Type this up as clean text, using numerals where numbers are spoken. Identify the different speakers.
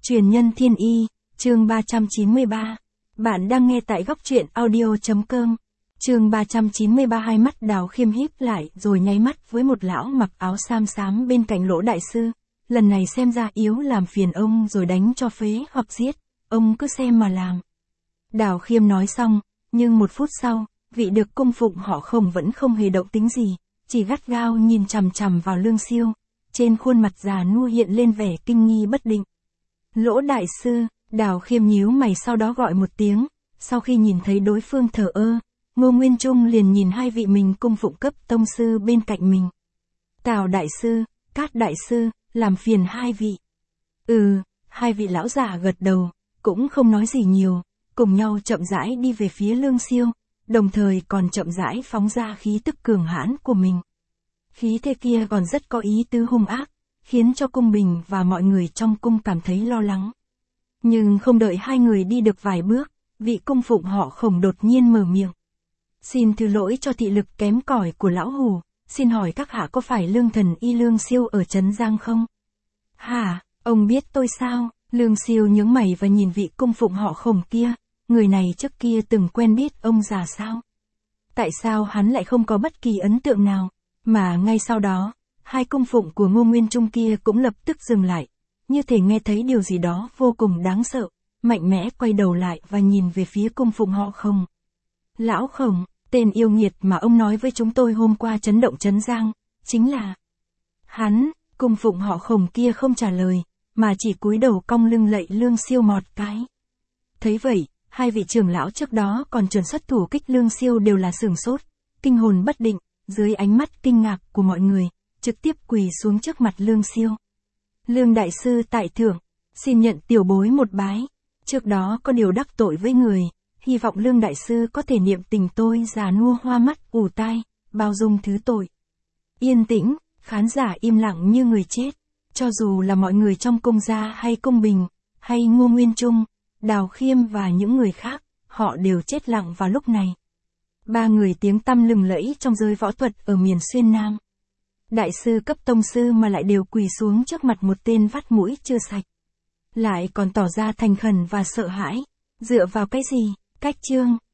Speaker 1: Truyền nhân thiên y, chương 393. Bạn đang nghe tại góc truyện audio.com. Chương 393. Hai mắt Đào Khiêm híp lại rồi nháy mắt với một lão mặc áo sam xám bên cạnh Lỗ đại sư. Lần này xem ra yếu làm phiền ông rồi đánh cho phế hoặc giết, ông cứ xem mà làm. Đào Khiêm nói xong, nhưng một phút sau, vị được cung phụng họ Khổng vẫn không hề động tính gì, chỉ gắt gao nhìn chằm chằm vào Lương Siêu. Trên khuôn mặt già nua hiện lên vẻ kinh nghi bất định. Lỗ đại sư, Đào Khiêm nhíu mày sau đó gọi một tiếng, sau khi nhìn thấy đối phương thờ ơ, Ngô Nguyên Trung liền nhìn hai vị mình cung phụng cấp tông sư bên cạnh mình. Tào đại sư, Cát đại sư, làm phiền hai vị. Hai vị lão già gật đầu, cũng không nói gì nhiều, cùng nhau chậm rãi đi về phía Lương Siêu, đồng thời còn chậm rãi phóng ra khí tức cường hãn của mình. Khí thế kia còn rất có ý tứ hung ác, khiến cho cung bình và mọi người trong cung cảm thấy lo lắng. Nhưng không đợi hai người đi được vài bước, vị cung phụng họ Khổng đột nhiên mở miệng. Xin thứ lỗi cho thị lực kém cỏi của lão hủ, xin hỏi các hạ có phải Lương thần y Lương Siêu ở Trấn Giang không? Hả, ông biết tôi sao? Lương Siêu nhướng mày và nhìn vị cung phụng họ Khổng kia, người này trước kia từng quen biết ông già sao? Tại sao hắn lại không có bất kỳ ấn tượng nào? Mà ngay sau đó, hai cung phụng của Ngô Nguyên Trung kia cũng lập tức dừng lại, như thể nghe thấy điều gì đó vô cùng đáng sợ, mạnh mẽ quay đầu lại và nhìn về phía cung phụng họ Khổng. Lão Khổng, tên yêu nghiệt mà ông nói với chúng tôi hôm qua chấn động Trấn Giang, chính là hắn. Cung phụng họ Khổng kia không trả lời, mà chỉ cúi đầu cong lưng lạy Lương Siêu một cái. Thấy vậy, hai vị trưởng lão trước đó còn chuẩn xuất thủ kích Lương Siêu đều là sửng sốt, kinh hồn bất định, dưới ánh mắt kinh ngạc của mọi người, trực tiếp quỳ xuống trước mặt Lương Siêu. Lương đại sư tại thượng, xin nhận tiểu bối một bái, trước đó có điều đắc tội với người, hy vọng Lương đại sư có thể niệm tình tôi già nua hoa mắt ù tai, bao dung thứ tội. Yên tĩnh, khán giả im lặng như người chết, cho dù là mọi người trong cung gia hay cung bình, hay Ngô Nguyên Trung, Đào Khiêm và những người khác, họ đều chết lặng vào lúc này. Ba người tiếng tăm lừng lẫy trong giới võ thuật ở miền Xuyên Nam. Đại sư cấp tông sư mà lại đều quỳ xuống trước mặt một tên vắt mũi chưa sạch. Lại còn tỏ ra thành khẩn và sợ hãi. Dựa vào cái gì? Cách chương.